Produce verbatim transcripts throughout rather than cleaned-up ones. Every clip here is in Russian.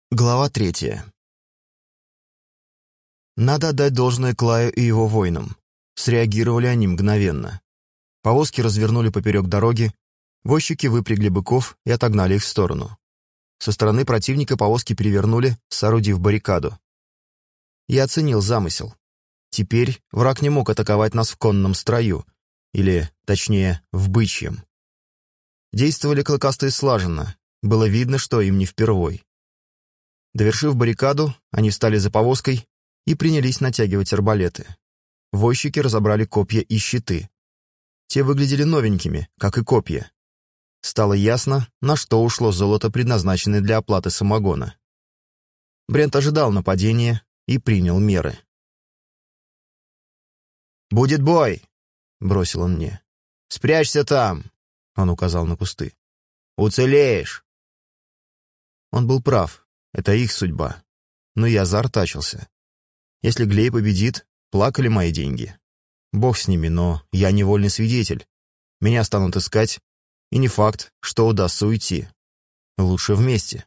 Глава третья. Надо отдать должное Клаю и его воинам. Среагировали они мгновенно. Повозки развернули поперек дороги, возчики выпрягли быков и отогнали их в сторону. Со стороны противника повозки перевернули, соорудив баррикаду. Я оценил замысел. Теперь враг не мог атаковать нас в конном строю, или, точнее, в бычьем. Действовали клыкастые слаженно, было видно, что им не впервой. Довершив баррикаду, они встали за повозкой и принялись натягивать арбалеты. Возчики разобрали копья и щиты. Те выглядели новенькими, как и копья. Стало ясно, на что ушло золото, предназначенное для оплаты самогона. Брент ожидал нападения и принял меры. «Будет бой!» — бросил он мне. «Спрячься там!» — он указал на кусты. «Уцелеешь!» Он был прав. Это их судьба. Но я заортачился. Если Глей победит, плакали мои деньги. Бог с ними, но я невольный свидетель. Меня станут искать, и не факт, что удастся уйти. Лучше вместе.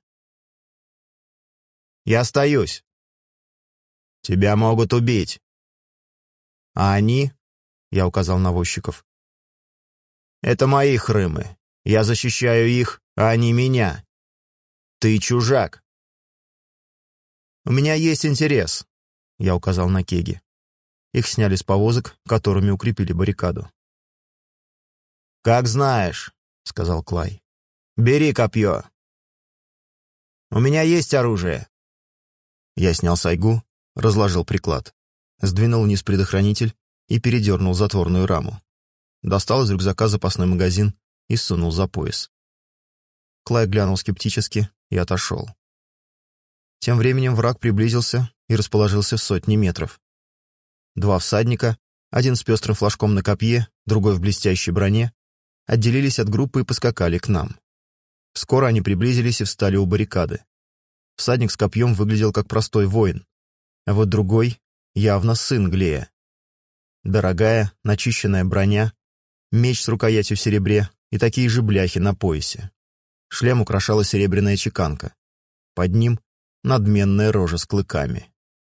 Я остаюсь. Тебя могут убить. А они, я указал на возчиков, это мои хрымы. Я защищаю их, а они меня. Ты чужак. «У меня есть интерес», — я указал на кеги. Их сняли с повозок, которыми укрепили баррикаду. «Как знаешь», — сказал Клай. «Бери копье». «У меня есть оружие». Я снял сайгу, разложил приклад, сдвинул вниз предохранитель и передернул затворную раму. Достал из рюкзака запасной магазин и сунул за пояс. Клай глянул скептически и отошел. Тем временем враг приблизился и расположился в сотни метров. Два всадника, один с пестрым флажком на копье, другой в блестящей броне, отделились от группы и поскакали к нам. Скоро они приблизились и встали у баррикады. Всадник с копьем выглядел как простой воин, а вот другой — явно сын Глея. Дорогая, начищенная броня, меч с рукоятью в серебре и такие же бляхи на поясе. Шлем украшала серебряная чеканка. Под ним надменная рожа с клыками.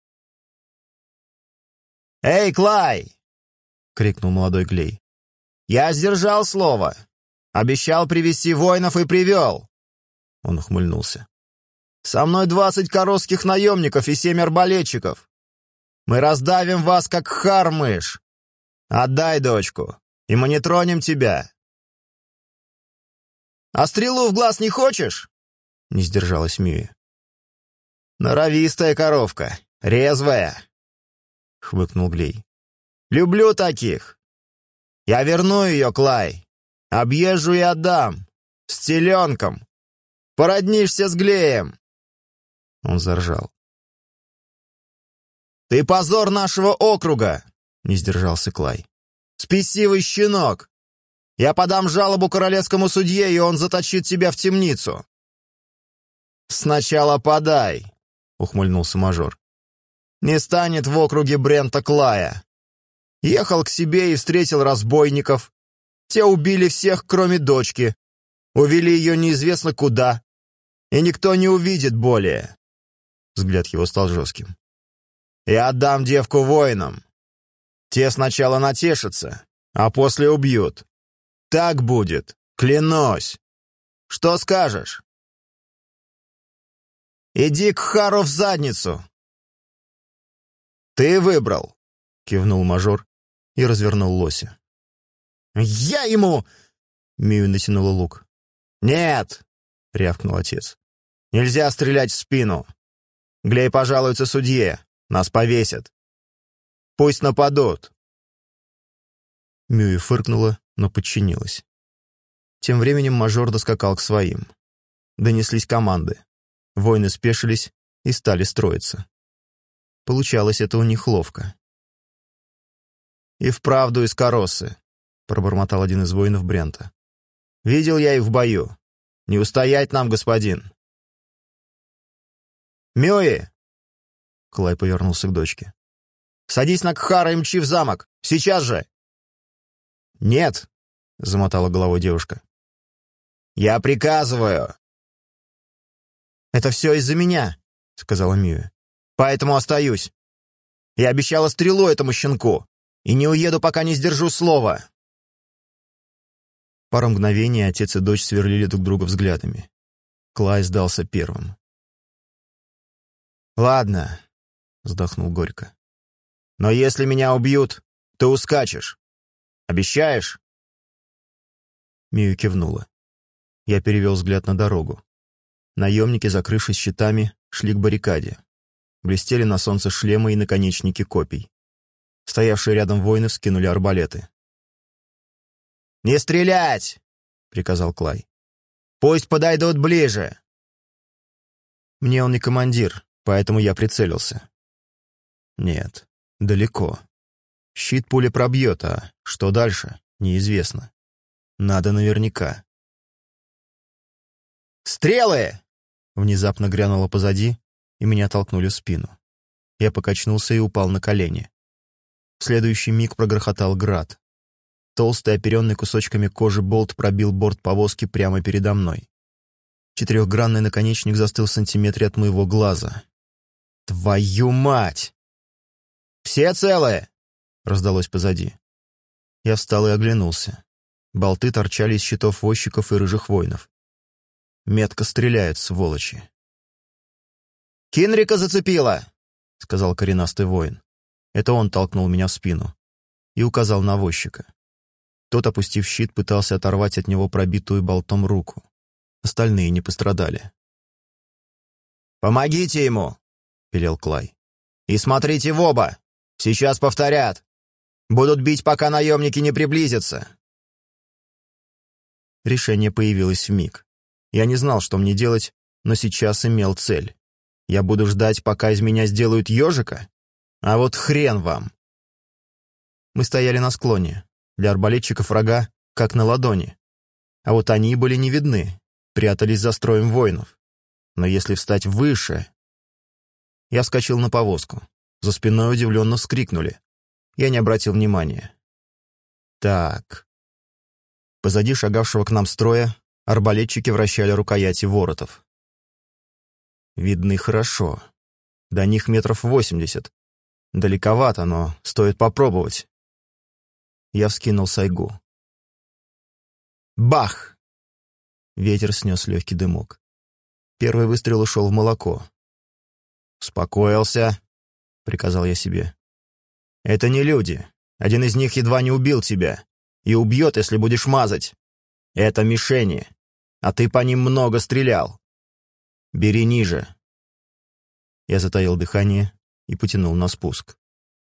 «Эй, Клай!» — крикнул молодой Глей. «Я сдержал слово! Обещал привести воинов и привел!» Он ухмыльнулся. «Со мной двадцать коросских наемников и семь арбалетчиков! Мы раздавим вас, как хармыш! Отдай дочку, и мы не тронем тебя!» «А стрелу в глаз не хочешь?» — не сдержалась Мюи. «Норовистая коровка, резвая», — хмыкнул Глей. «Люблю таких. Я верну ее, Клай. Объезжу и отдам. С теленком. Породнишься с Глеем». Он заржал. «Ты позор нашего округа», — не сдержался Клай. «Спесивый щенок. Я подам жалобу королевскому судье, и он заточит тебя в темницу». «Сначала подай», — ухмыльнулся мажор. «Не станет в округе Брента Клая. Ехал к себе и встретил разбойников. Те убили всех, кроме дочки. Увели ее неизвестно куда. И никто не увидит более». Взгляд его стал жестким. «Я отдам девку воинам. Те сначала натешатся, а после убьют. Так будет, клянусь. Что скажешь?» «Иди к Хару в задницу!» «Ты выбрал!» — кивнул мажор и развернул лося. «Я ему!» — Мию натянула лук. «Нет!» — рявкнул отец. «Нельзя стрелять в спину! Глей пожалуется судье, нас повесят! Пусть нападут!» Мюи фыркнула, но подчинилась. Тем временем мажор доскакал к своим. Донеслись команды. Воины спешились и стали строиться. Получалось это у них ловко. «И вправду из Короссы», — пробормотал один из воинов Брента. «Видел я их в бою. Не устоять нам, господин». «Мюи!» — Клай повернулся к дочке. «Садись на Кхара и мчи в замок! Сейчас же!» «Нет!» — замотала головой девушка. «Я приказываю!» «Это все из-за меня», — сказала Мия. «Поэтому остаюсь. Я обещала стрелу этому щенку, и не уеду, пока не сдержу слова». Пару мгновений отец и дочь сверлили друг друга взглядами. Клай сдался первым. «Ладно», — вздохнул горько. «Но если меня убьют, ты ускачешь. Обещаешь?» Мия кивнула. Я перевел взгляд на дорогу. Наемники, закрывшись щитами, шли к баррикаде. Блестели на солнце шлемы и наконечники копий. Стоявшие рядом воины вскинули арбалеты. «Не стрелять!» — приказал Клай. «Пусть подойдут ближе!» Мне он не командир, поэтому я прицелился. Нет, далеко. Щит пули пробьет, а что дальше, неизвестно. Надо наверняка. «Стрелы!» — внезапно грянуло позади, и меня толкнули в спину. Я покачнулся и упал на колени. В следующий миг прогрохотал град. Толстый, оперенный кусочками кожи болт пробил борт повозки прямо передо мной. Четырехгранный наконечник застыл в сантиметре от моего глаза. «Твою мать!» «Все целые?» — раздалось позади. Я встал и оглянулся. Болты торчали из щитов возчиков и рыжих воинов. Метко стреляют, сволочи. «Кинрика зацепила!» — сказал коренастый воин. Это он толкнул меня в спину и указал на возчика. Тот, опустив щит, пытался оторвать от него пробитую болтом руку. Остальные не пострадали. «Помогите ему!» — велел Клай. «И смотрите в оба! Сейчас повторят! Будут бить, пока наемники не приблизятся!» Решение появилось вмиг. Я не знал, что мне делать, но сейчас имел цель. Я буду ждать, пока из меня сделают ежика? А вот хрен вам! Мы стояли на склоне. Для арбалетчиков врага как на ладони. А вот они были не видны, прятались за строем воинов. Но если встать выше... Я вскочил на повозку. За спиной удивленно вскрикнули. Я не обратил внимания. Так. Позади шагавшего к нам строя арбалетчики вращали рукояти воротов. Видны хорошо. До них метров восемьдесят. Далековато, но стоит попробовать. Я вскинул сайгу. Бах! Ветер снес легкий дымок. Первый выстрел ушел в молоко. «Успокоился», — приказал я себе. «Это не люди. Один из них едва не убил тебя. И убьет, если будешь мазать. Это мишени. А ты по ним много стрелял. Бери ниже». Я затаил дыхание и потянул на спуск.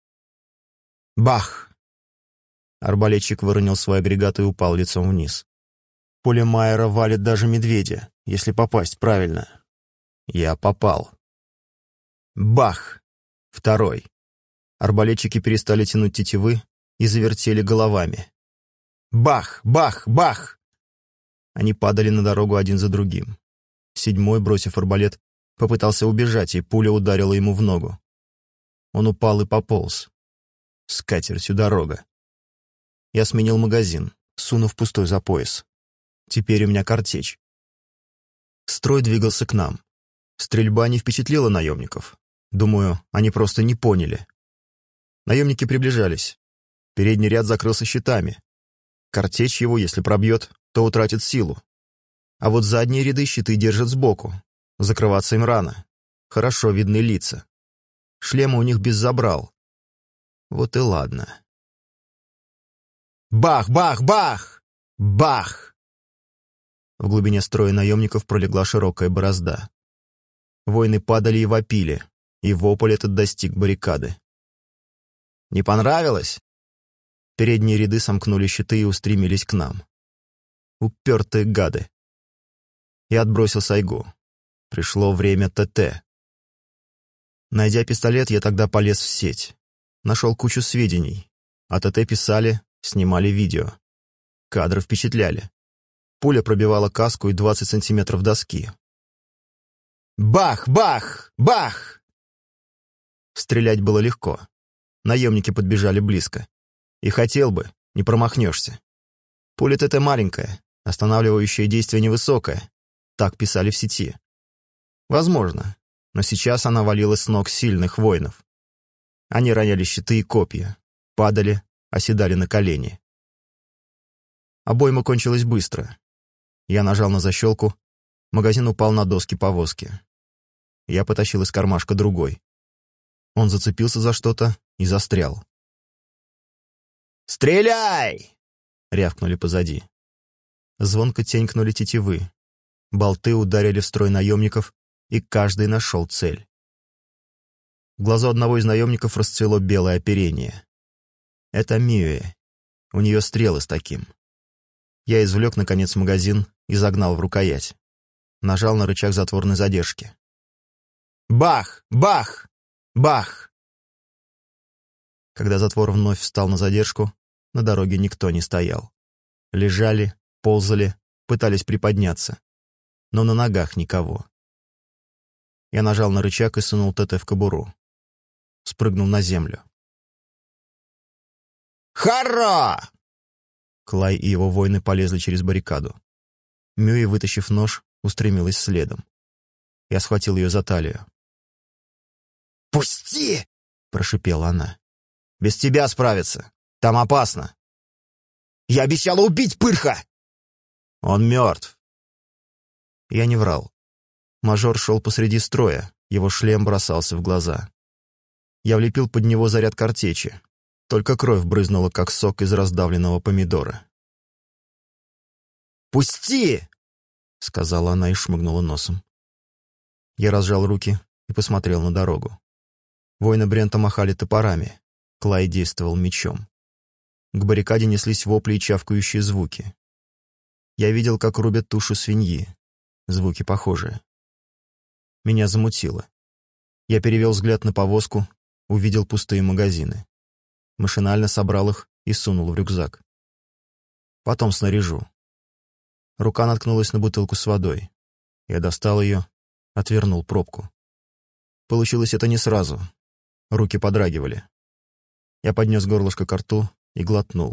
Бах! Арбалетчик выронил свой агрегат и упал лицом вниз. Пуля Майера валит даже медведя, если попасть правильно. Я попал. Бах! Второй. Арбалетчики перестали тянуть тетивы и завертели головами. Бах! Бах! Бах! Они падали на дорогу один за другим. Седьмой, бросив арбалет, попытался убежать, и пуля ударила ему в ногу. Он упал и пополз. С катертью дорога. Я сменил магазин, сунув пустой за пояс. Теперь у меня картечь. Строй двигался к нам. Стрельба не впечатлила наемников. Думаю, они просто не поняли. Наемники приближались. Передний ряд закрылся щитами. Картечь его, если пробьет, то утратит силу. А вот задние ряды щиты держат сбоку. Закрываться им рано. Хорошо видны лица. Шлемы у них без забрал. Вот и ладно. Бах, бах, бах! Бах! В глубине строя наемников пролегла широкая борозда. Воины падали и вопили, и вопль этот достиг баррикады. «Не понравилось?» Передние ряды сомкнули щиты и устремились к нам. Упертые гады. Я отбросил сайгу. Пришло время ТТ. Найдя пистолет, я тогда полез в сеть. Нашел кучу сведений. О ТТ писали, снимали видео. Кадры впечатляли. Пуля пробивала каску и двадцать сантиметров доски. Бах! Бах! Бах! Стрелять было легко. Наемники подбежали близко. И хотел бы, не промахнешься. Пуля ТТ маленькая, останавливающее действие невысокое. Так писали в сети. Возможно, но сейчас она валила с ног сильных воинов. Они роняли щиты и копья, падали, оседали на колени. Обойма кончилась быстро. Я нажал на защелку, магазин упал на доски повозки. Я потащил из кармашка другой. Он зацепился за что-то и застрял. «Стреляй!» — рявкнули позади. Звонко тенькнули тетивы. Болты ударили в строй наемников, и каждый нашел цель. В глазу одного из наемников расцвело белое оперение. Это Мюэ. У нее стрелы с таким. Я извлек, наконец, магазин и загнал в рукоять. Нажал на рычаг затворной задержки. Бах! Бах! Бах! Когда затвор вновь встал на задержку, на дороге никто не стоял. Лежали, ползали, пытались приподняться. Но на ногах никого. Я нажал на рычаг и сунул ТТ в кобуру. Спрыгнул на землю. «Харо!» Клай и его воины полезли через баррикаду. Мюи, вытащив нож, устремилась следом. Я схватил ее за талию. «Пусти!» — прошипела она. «Без тебя справиться. Там опасно». «Я обещала убить Пырха!» «Он мертв». Я не врал. Мажор шел посреди строя, его шлем бросался в глаза. Я влепил под него заряд картечи. Только кровь брызнула, как сок из раздавленного помидора. «Пусти!» — сказала она и шмыгнула носом. Я разжал руки и посмотрел на дорогу. Воины Брента махали топорами. Клай действовал мечом. К баррикаде неслись вопли и чавкающие звуки. Я видел, как рубят тушу свиньи. Звуки похожие. Меня замутило. Я перевел взгляд на повозку, увидел пустые магазины. Машинально собрал их и сунул в рюкзак. Потом снаряжу. Рука наткнулась на бутылку с водой. Я достал ее, отвернул пробку. Получилось это не сразу. Руки подрагивали. Я поднес горлышко ко рту и глотнул.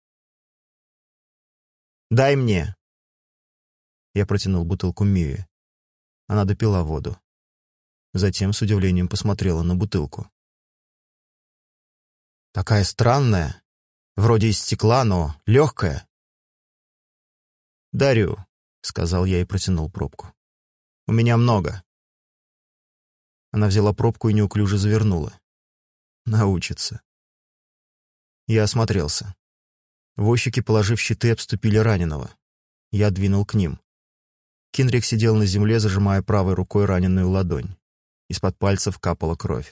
«Дай мне!» Я протянул бутылку Мюи. Она допила воду. Затем с удивлением посмотрела на бутылку. «Такая странная. Вроде из стекла, но легкая». «Дарю», — сказал я и протянул пробку. «У меня много». Она взяла пробку и неуклюже завернула. Научится. Я осмотрелся. Возчики, положив щиты, обступили раненого. Я двинул к ним. Кинрик сидел на земле, зажимая правой рукой раненую ладонь. Из-под пальцев капала кровь.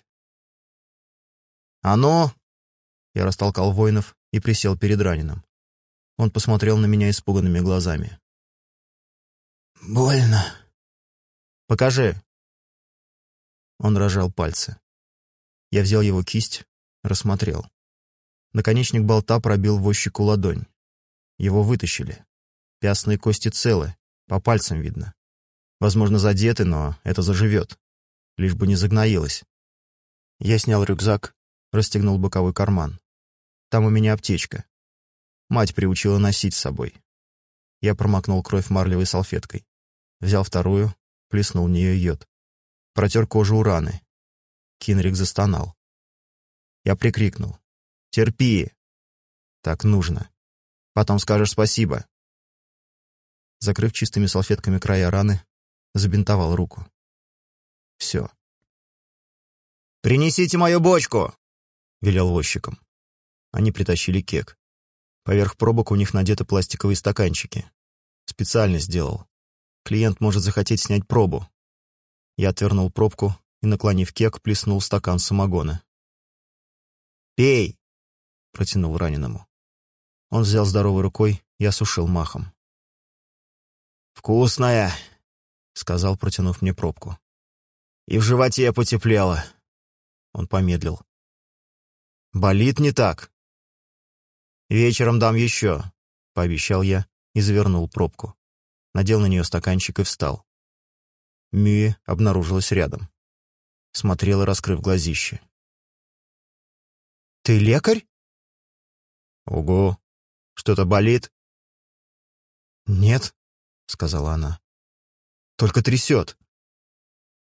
«А ну!» Я растолкал воинов и присел перед раненым. Он посмотрел на меня испуганными глазами. «Больно». «Покажи». Он разжал пальцы. Я взял его кисть, рассмотрел. Наконечник болта пробил возчику ладонь. Его вытащили. Пястные кости целы, по пальцам видно. Возможно, задеты, но это заживет. Лишь бы не загноилось. Я снял рюкзак, расстегнул боковой карман. Там у меня аптечка. Мать приучила носить с собой. Я промокнул кровь марлевой салфеткой. Взял вторую, плеснул в нее йод. Протер кожу у раны. Кинрик застонал. Я прикрикнул. «Терпи! Так нужно. Потом скажешь спасибо». Закрыв чистыми салфетками края раны, забинтовал руку. Все. «Принесите мою бочку!» — велел возчикам. Они притащили кек. Поверх пробок у них надеты пластиковые стаканчики. Специально сделал. Клиент может захотеть снять пробу. Я отвернул пробку и, наклонив кек, плеснул в стакан самогона. «Пей!» — протянул раненому. Он взял здоровой рукой и осушил махом. «Вкусная!» — сказал, протянув мне пробку. «И в животе потеплело!» Он помедлил. «Болит не так?» «Вечером дам еще», — пообещал я и завернул пробку. Надел на нее стаканчик и встал. Мюи обнаружилась рядом. Смотрела, раскрыв глазище. «Ты лекарь?» «Ого! Что-то болит?» «Нет», — сказала она. «Только трясет».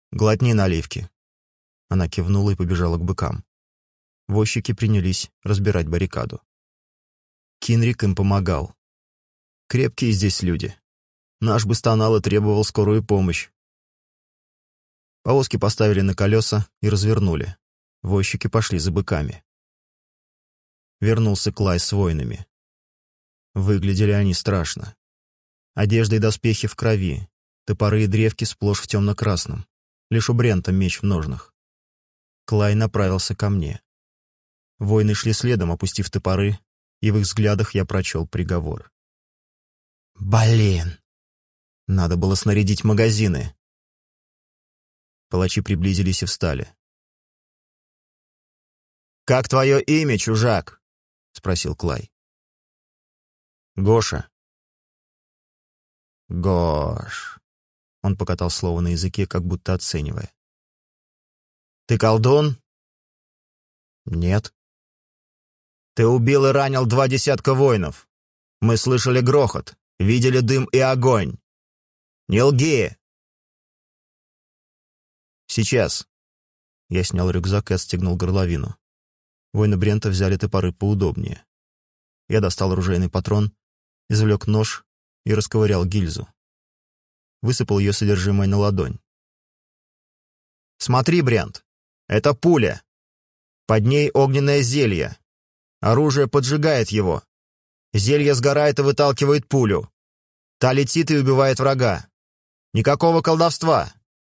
глотни наливки». Она кивнула и побежала к быкам. Возчики принялись разбирать баррикаду. Кинрик им помогал. Крепкие здесь люди. Наш бы стонал и требовал скорую помощь. Повозки поставили на колеса и развернули. Возчики пошли за быками. Вернулся Клай с воинами. Выглядели они страшно. Одежда и доспехи в крови, топоры и древки сплошь в темно-красном. Лишь у Брента меч в ножнах. Клай направился ко мне. Воины шли следом, опустив топоры, и в их взглядах я прочел приговор. «Блин! Надо было снарядить магазины!» Палачи приблизились и встали. «Как твое имя, чужак?» — спросил Клай. «Гоша». «Гош». Он покатал слово на языке, как будто оценивая. «Ты колдун?» «Нет». «Ты убил и ранил два десятка воинов. Мы слышали грохот, видели дым и огонь. Не лги!» «Сейчас». Я снял рюкзак и отстегнул горловину. Воины Брента взяли топоры поудобнее. Я достал оружейный патрон, извлек нож и расковырял гильзу. Высыпал ее содержимое на ладонь. «Смотри, Брент, это пуля. Под ней огненное зелье. Оружие поджигает его. Зелье сгорает и выталкивает пулю. Та летит и убивает врага. Никакого колдовства!»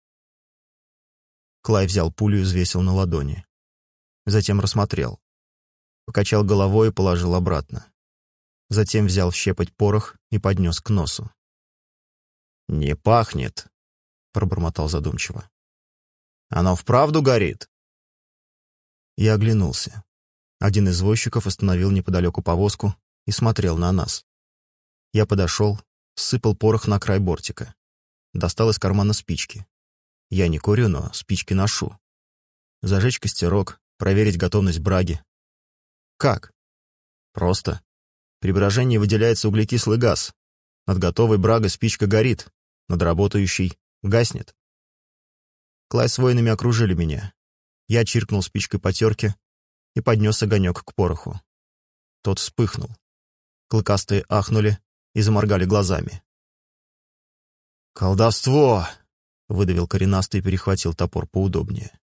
Клай взял пулю и взвесил на ладони. Затем рассмотрел. Покачал головой и положил обратно. Затем взял щепоть порох и поднес к носу. «Не пахнет», — пробормотал задумчиво. «Оно вправду горит?» Я оглянулся. Один из возчиков остановил неподалеку повозку и смотрел на нас. Я подошел, сыпал порох на край бортика. Достал из кармана спички. Я не курю, но спички ношу. Зажечь костерок, проверить готовность браги. Как? Просто. При брожении выделяется углекислый газ. Над готовой брагой спичка горит, над работающей гаснет. Клай с воинами окружили меня. Я чиркнул спичкой по терке и поднес огонек к пороху. Тот вспыхнул. Клыкастые ахнули и заморгали глазами. «Колдовство!» — выдавил коренастый и перехватил топор поудобнее.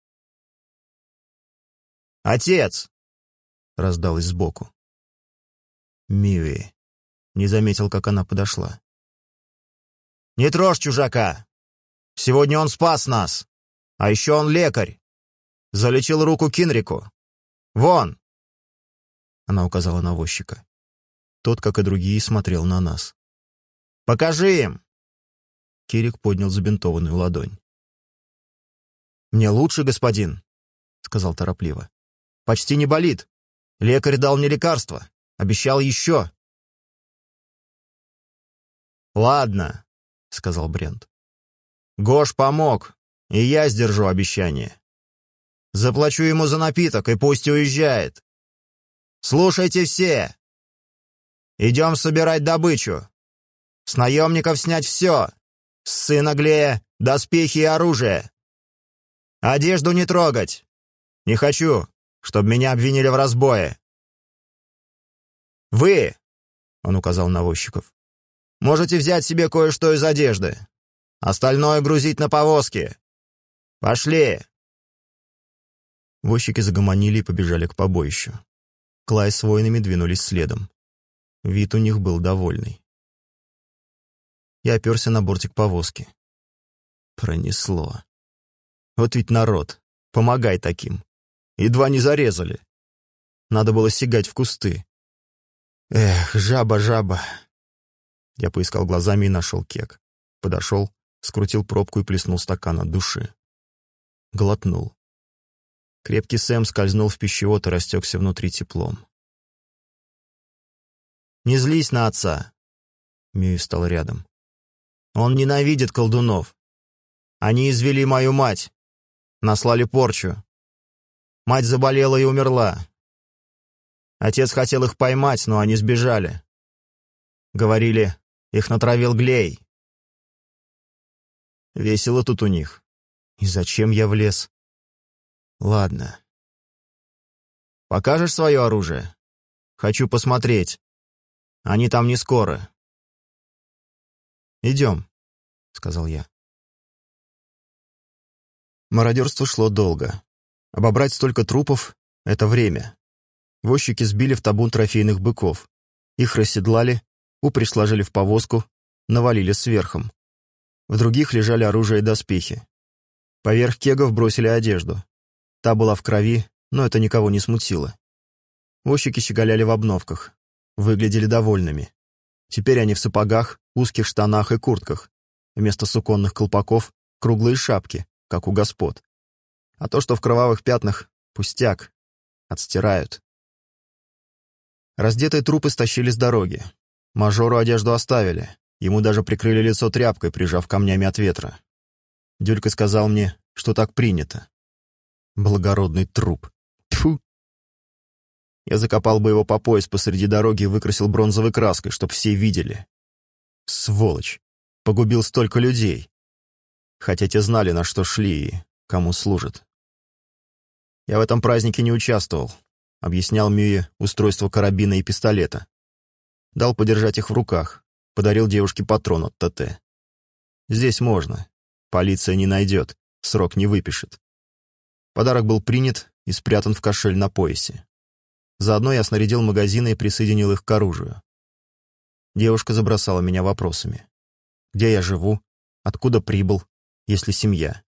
«Отец!» — раздалось сбоку. Миви. Не заметил, как она подошла. «Не трожь чужака! Сегодня он спас нас! А еще он лекарь! Залечил руку Кинрику! Вон!» Она указала на возчика. Тот, как и другие, смотрел на нас. «Покажи им!» Кирик поднял забинтованную ладонь. «Мне лучше, господин», — сказал торопливо. «Почти не болит. Лекарь дал мне лекарство. Обещал еще». «Ладно», — сказал Брент. «Гош помог, и я сдержу обещание. Заплачу ему за напиток, и пусть уезжает. Слушайте все. Идем собирать добычу. С наемников снять все. С сына Глея доспехи и оружие. Одежду не трогать. Не хочу, чтобы меня обвинили в разбое. Вы, — он указал на возчиков, — можете взять себе кое-что из одежды. Остальное грузить на повозки. Пошли!» Возчики загомонили и побежали к побоищу. Клай с воинами двинулись следом. Вид у них был довольный. Я оперся на бортик повозки. Пронесло. Вот ведь народ, помогай таким. Едва не зарезали. Надо было сигать в кусты. Эх, жаба, жаба. Я поискал глазами и нашел кек. Подошел, скрутил пробку и плеснул стакан от души. Глотнул. Крепкий Сэм скользнул в пищевод и растекся внутри теплом. «Не злись на отца!» Мюи встал рядом. «Он ненавидит колдунов. Они извели мою мать. Наслали порчу. Мать заболела и умерла. Отец хотел их поймать, но они сбежали. Говорили, их натравил Глей. Весело тут у них. И зачем я влез? Ладно. Покажешь свое оружие? Хочу посмотреть. Они там не скоро. «Идем», — сказал я. Мародерство шло долго. Обобрать столько трупов — это время. Возчики сбили в табун трофейных быков. Их расседлали, упряжь сложили в повозку, навалили сверхом. В других лежали оружие и доспехи. Поверх кегов бросили одежду. Та была в крови, но это никого не смутило. Возчики щеголяли в обновках. Выглядели довольными. Теперь они в сапогах, узких штанах и куртках. Вместо суконных колпаков — круглые шапки, как у господ. А то, что в кровавых пятнах — пустяк. Отстирают. Раздетые трупы стащили с дороги. Мажору одежду оставили. Ему даже прикрыли лицо тряпкой, прижав камнями от ветра. Дюлька сказал мне, что так принято. Благородный труп. Тьфу! Я закопал бы его по пояс посреди дороги и выкрасил бронзовой краской, чтоб все видели. Сволочь! Погубил столько людей. Хотя те знали, на что шли и кому служат. Я в этом празднике не участвовал. Объяснял Мюе устройство карабина и пистолета. Дал подержать их в руках. Подарил девушке патрон от ТТ. Здесь можно. Полиция не найдет, срок не выпишет. Подарок был принят и спрятан в кошель на поясе. Заодно я снарядил магазины и присоединил их к оружию. Девушка забросала меня вопросами. Где я живу? Откуда прибыл? Есть ли семья?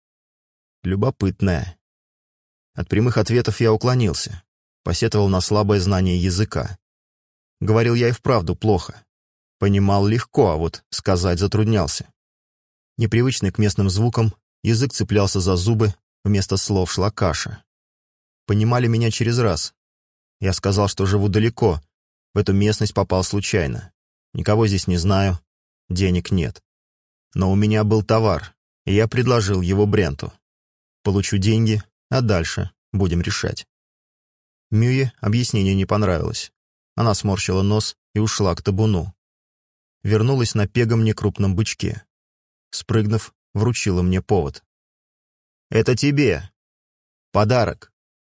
Любопытная. От прямых ответов я уклонился. Посетовал на слабое знание языка. Говорил я и вправду плохо. Понимал легко, а вот сказать затруднялся. Непривычный к местным звукам, язык цеплялся за зубы, вместо слов шла каша. Понимали меня через раз. Я сказал, что живу далеко, в эту местность попал случайно. Никого здесь не знаю, денег нет. Но у меня был товар, и я предложил его Бренту. Получу деньги, а дальше будем решать. Мюе объяснение не понравилось. Она сморщила нос и ушла к табуну. Вернулась на пегом некрупном бычке. Спрыгнув, вручила мне повод. «Это тебе. Подарок».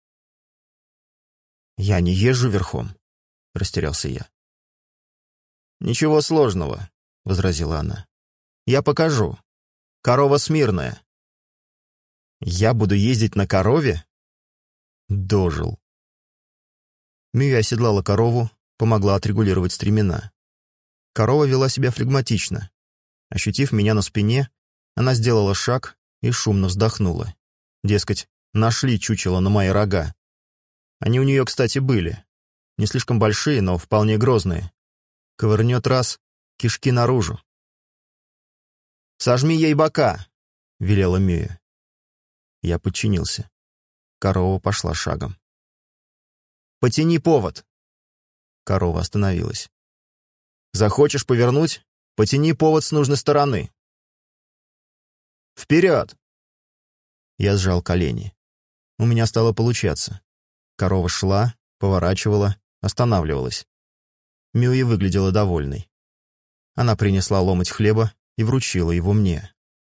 «Я не езжу верхом», — растерялся я. «Ничего сложного», — возразила она. «Я покажу. Корова смирная». «Я буду ездить на корове?» Дожил. Мия оседлала корову, помогла отрегулировать стремена. Корова вела себя флегматично. Ощутив меня на спине, она сделала шаг и шумно вздохнула. Дескать, нашли чучело на мои рога. Они у нее, кстати, были. Не слишком большие, но вполне грозные. Ковырнет раз, кишки наружу. «Сожми ей бока!» — велела Мия. Я подчинился. Корова пошла шагом. «Потяни повод!» Корова остановилась. «Захочешь повернуть? Потяни повод с нужной стороны!» «Вперед!» Я сжал колени. У меня стало получаться. Корова шла, поворачивала, останавливалась. Мюи выглядела довольной. Она принесла ломоть хлеба и вручила его мне.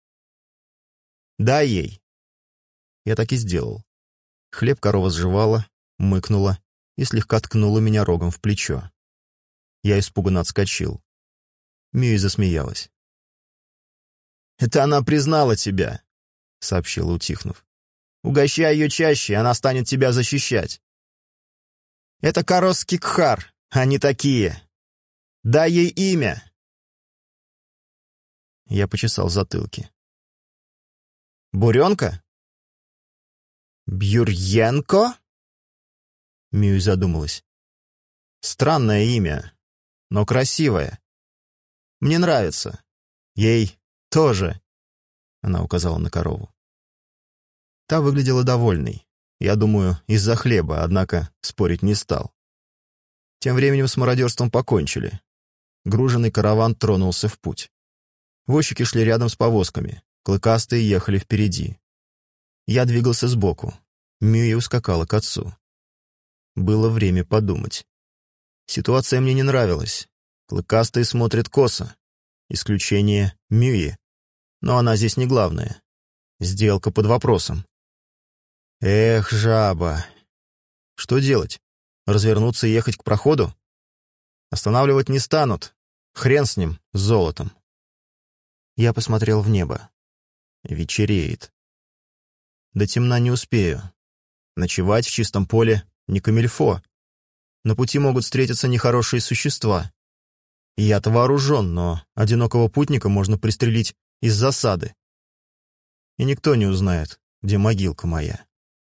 «Дай ей!» Я так и сделал. Хлеб корова сживала, мыкнула и слегка ткнула меня рогом в плечо. Я испуганно отскочил. Мюи засмеялась. «Это она признала тебя», — сообщила, утихнув. «Угощай ее чаще, и она станет тебя защищать». «Это Каросский Кхар, они такие. Дай ей имя». Я почесал затылки. «Буренка?» «Бюрьенко?» Мюй задумалась. «Странное имя, но красивое. Мне нравится. Ей тоже», — она указала на корову. Та выглядела довольной. Я думаю, из-за хлеба, однако спорить не стал. Тем временем с мародерством покончили. Груженный караван тронулся в путь. Возчики шли рядом с повозками, клыкастые ехали впереди. Я двигался сбоку. Мюи ускакала к отцу. Было время подумать. Ситуация мне не нравилась. Клыкастые смотрят косо. Исключение Мюи. Но она здесь не главная. Сделка под вопросом. Эх, жаба. Что делать? Развернуться и ехать к проходу? Останавливать не станут. Хрен с ним, с золотом. Я посмотрел в небо. Вечереет. До темна не успею. Ночевать в чистом поле не камильфо. На пути могут встретиться нехорошие существа. Я-то вооружен, но одинокого путника можно пристрелить из засады. И никто не узнает, где могилка моя.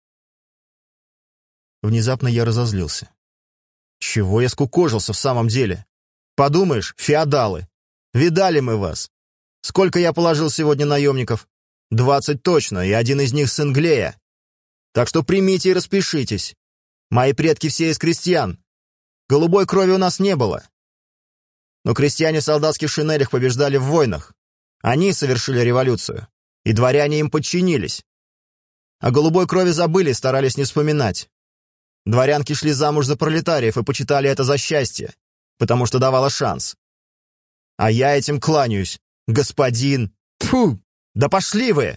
Внезапно я разозлился. Чего я скукожился в самом деле? Подумаешь, феодалы. Видали мы вас. Сколько я положил сегодня наемников? Двадцать точно, и один из них сын Глея. Так что примите и распишитесь. Мои предки все из крестьян. Голубой крови у нас не было. Но крестьяне в солдатских шинелях побеждали в войнах. Они совершили революцию, и дворяне им подчинились. О голубой крови забыли и старались не вспоминать. Дворянки шли замуж за пролетариев и почитали это за счастье, потому что давало шанс. А я этим кланяюсь, господин... Фу! Да пошли вы!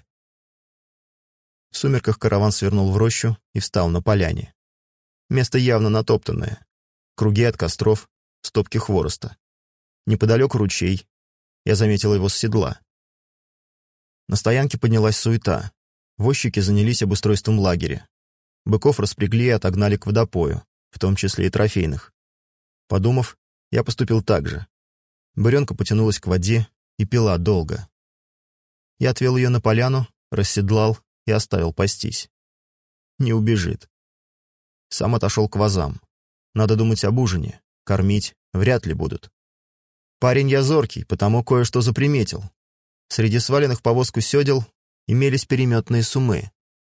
В сумерках караван свернул в рощу и встал на поляне. Место явно натоптанное. Круги от костров, стопки хвороста. Неподалеку ручей. Я заметил его с седла. На стоянке поднялась суета. Возчики занялись обустройством лагеря. Быков распрягли и отогнали к водопою, в том числе и трофейных. Подумав, я поступил так же. Буренка потянулась к воде и пила долго. Я отвел ее на поляну, расседлал и оставил пастись. Не убежит. Сам отошел к вазам. Надо думать об ужине. Кормить вряд ли будут. Парень я зоркий, потому кое-что заприметил. Среди сваленных в повозку седел имелись переметные сумы.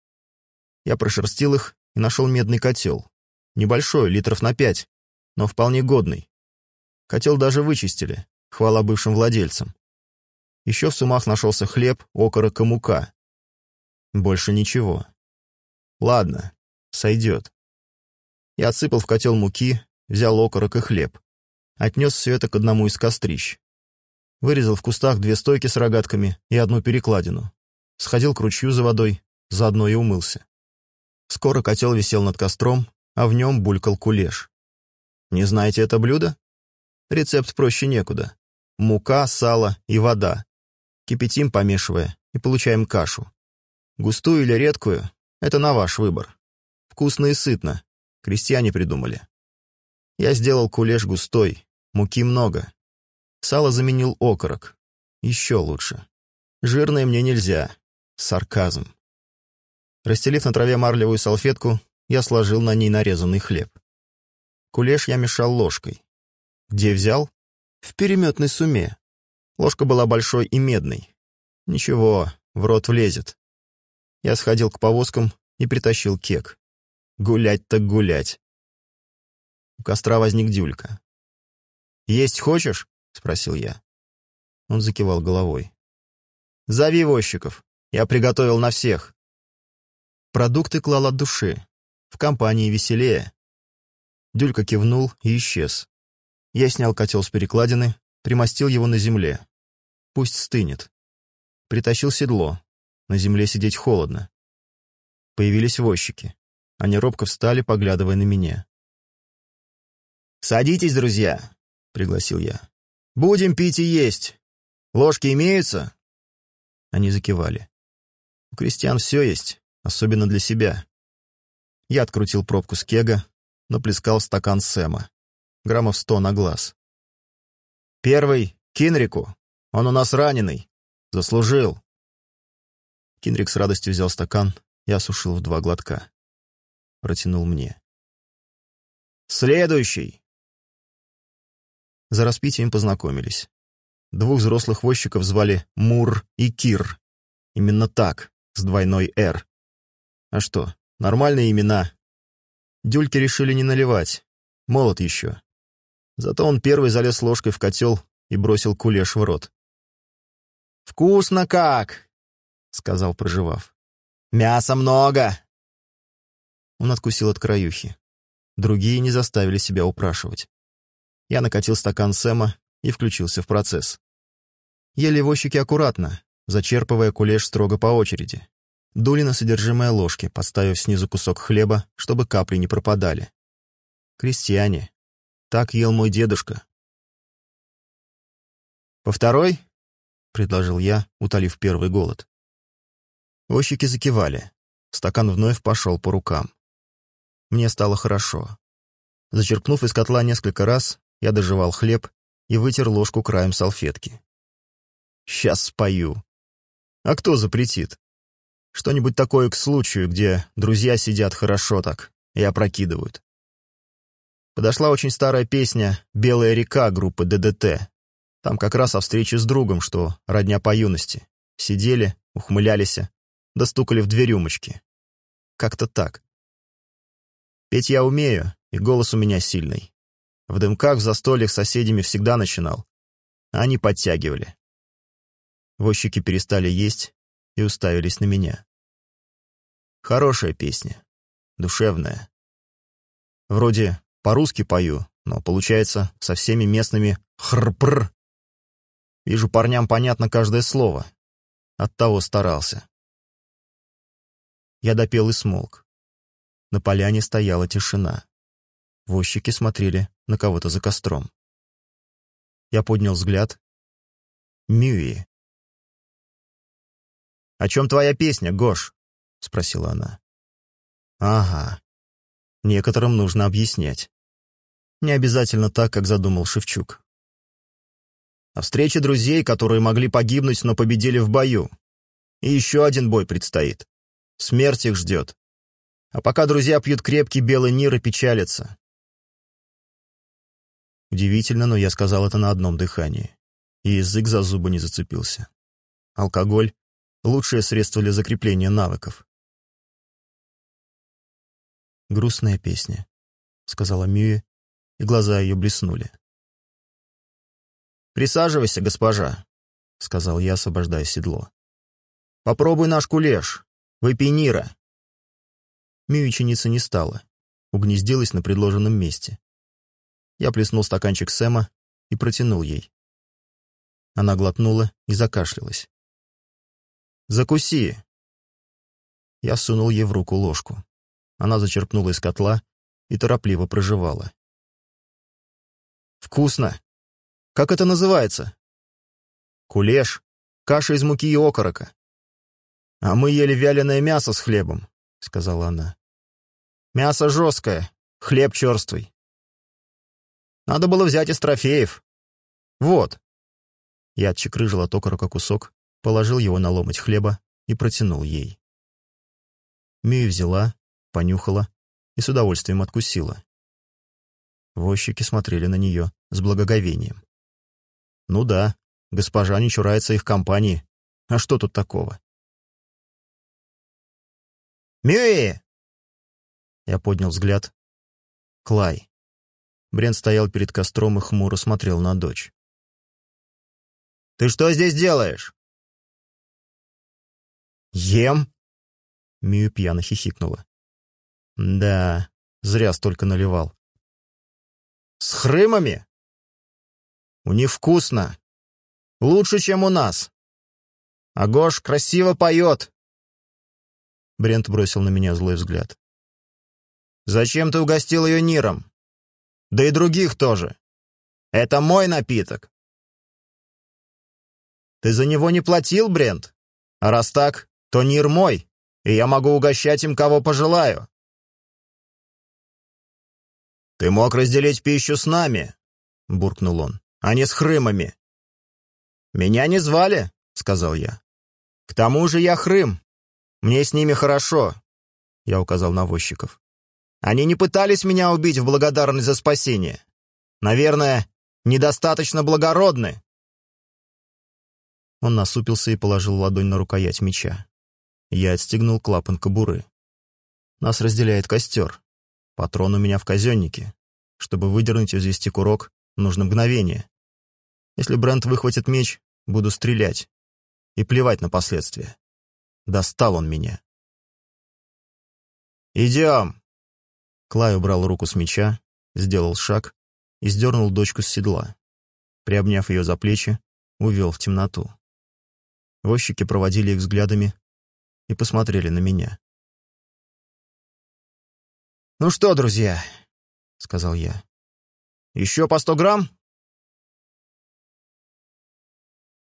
Я прошерстил их и нашел медный котел. Небольшой, литров на пять, но вполне годный. Котел даже вычистили, хвала бывшим владельцам. Еще в сумах нашелся хлеб, окорок и мука. Больше ничего. Ладно, сойдет. Я отсыпал в котел муки, взял окорок и хлеб. Отнес все это к одному из кострищ. Вырезал в кустах две стойки с рогатками и одну перекладину. Сходил к ручью за водой, заодно и умылся. Скоро котел висел над костром, а в нем булькал кулеш. Не знаете это блюдо? Рецепт проще некуда. Мука, сало и вода. Кипятим, помешивая, и получаем кашу. Густую или редкую — это на ваш выбор. Вкусно и сытно. Крестьяне придумали. Я сделал кулеш густой, муки много. Сало заменил окорок. Еще лучше. Жирное мне нельзя. Сарказм. Расстелив на траве марлевую салфетку, я сложил на ней нарезанный хлеб. Кулеш я мешал ложкой. Где взял? В переметной суме. Ложка была большой и медной. Ничего, в рот влезет. Я сходил к повозкам и притащил кек. Гулять так гулять. У костра возник Дюлька. «Есть хочешь?» — спросил я. Он закивал головой. «Зови возчиков. Я приготовил на всех». Продукты клал от души. В компании веселее. Дюлька кивнул и исчез. Я снял котел с перекладины, примостил его на земле. Пусть стынет. Притащил седло. На земле сидеть холодно. Появились возчики. Они робко встали, поглядывая на меня. «Садитесь, друзья», — пригласил я. «Будем пить и есть. Ложки имеются?» Они закивали. У крестьян все есть, особенно для себя. Я открутил пробку с кега, наплескал в стакан Сэма. Граммов сто на глаз. «Первый — Кинрику. Он у нас раненый. Заслужил». Кинрик с радостью взял стакан и осушил в два глотка. Протянул мне. «Следующий!» За распитием познакомились. Двух взрослых возчиков звали Мур и Кир. Именно так, с двойной «Р». А что, нормальные имена. Дюльке решили не наливать. Молод еще. Зато он первый залез ложкой в котел и бросил кулеш в рот. «Вкусно как!» — сказал, прожевав. «Мяса много!» Он откусил от краюхи. Другие не заставили себя упрашивать. Я накатил стакан Сэма и включился в процесс. Ели возчики аккуратно, зачерпывая кулеш строго по очереди, дули на содержимое ложки, подставив снизу кусок хлеба, чтобы капли не пропадали. Крестьяне. Так ел мой дедушка. «По второй?» — предложил я, утолив первый голод. Возчики закивали. Стакан вновь пошел по рукам. Мне стало хорошо. Зачерпнув из котла несколько раз, я дожевал хлеб и вытер ложку краем салфетки. Сейчас спою. А кто запретит? Что-нибудь такое к случаю, где друзья сидят хорошо так и опрокидывают. Подошла очень старая песня «Белая река» группы ДДТ. Там как раз о встрече с другом, что родня по юности. Сидели, ухмылялись, достукали в две рюмочки. Как-то так. Петь я умею, и голос у меня сильный. В дымках в застольях с соседями всегда начинал. А они подтягивали. Возчики перестали есть и уставились на меня. Хорошая песня, душевная. Вроде по-русски пою, но получается со всеми местными хр-пр. Вижу, парням понятно каждое слово. Оттого старался. Я допел и смолк. На поляне стояла тишина. Возчики смотрели на кого-то за костром. Я поднял взгляд. Мюи. «О чем твоя песня, Гош?» — спросила она. «Ага. Некоторым нужно объяснять. Не обязательно так, как задумал Шевчук. О встрече друзей, которые могли погибнуть, но победили в бою. И еще один бой предстоит. Смерть их ждет. А пока друзья пьют крепкий белый нир и печалятся». Удивительно, но я сказал это на одном дыхании. И язык за зубы не зацепился. Алкоголь — лучшее средство для закрепления навыков. «Грустная песня», — сказала Мюи, и глаза ее блеснули. «Присаживайся, госпожа», — сказал я, освобождая седло. «Попробуй наш кулеш. Выпей нира». Мюи чиниться не стала, угнездилась на предложенном месте. Я плеснул стаканчик Сэма и протянул ей. Она глотнула и закашлялась. «Закуси!» Я сунул ей в руку ложку. Она зачерпнула из котла и торопливо прожевала. «Вкусно! Как это называется?» «Кулеш. Каша из муки и окорока». «А мы ели вяленое мясо с хлебом», — сказала она. «Мясо жесткое, хлеб черствый. Надо было взять из трофеев. Вот». Я отчекрыжил от окорока кусок, положил его на ломоть хлеба и протянул ей. Мюи взяла, понюхала и с удовольствием откусила. Возчики смотрели на нее с благоговением. Ну да, госпожа не чурается их компании. А что тут такого? «Мюи!» Я поднял взгляд. Клай. Брент стоял перед костром и хмуро смотрел на дочь. «Ты что здесь делаешь?» «Ем!» Мюи пьяно хихикнула. «Да, зря столько наливал». «С хрымами?» «У них вкусно. Лучше, чем у нас. А Гош красиво поет». Брент бросил на меня злой взгляд. «Зачем ты угостил ее ниром? Да и других тоже. Это мой напиток». «Ты за него не платил, Брент? А раз так, то нир мой, и я могу угощать им, кого пожелаю». «Ты мог разделить пищу с нами», — буркнул он, — «а не с хрымами». «Меня не звали», — сказал я. «К тому же я хрым. Мне с ними хорошо», — я указал на возчиков. «Они не пытались меня убить в благодарность за спасение. Наверное, недостаточно благородны». Он насупился и положил ладонь на рукоять меча. Я отстегнул клапан кобуры. Нас разделяет костер. Патрон у меня в казеннике. Чтобы выдернуть и взвести курок, нужно мгновение. Если Брент выхватит меч, буду стрелять. И плевать на последствия. Достал он меня. «Идем!» Клай убрал руку с меча, сделал шаг и сдернул дочку с седла. Приобняв ее за плечи, увел в темноту. Возчики проводили их взглядами и посмотрели на меня. «Ну что, друзья», — сказал я, — «еще по сто грамм?»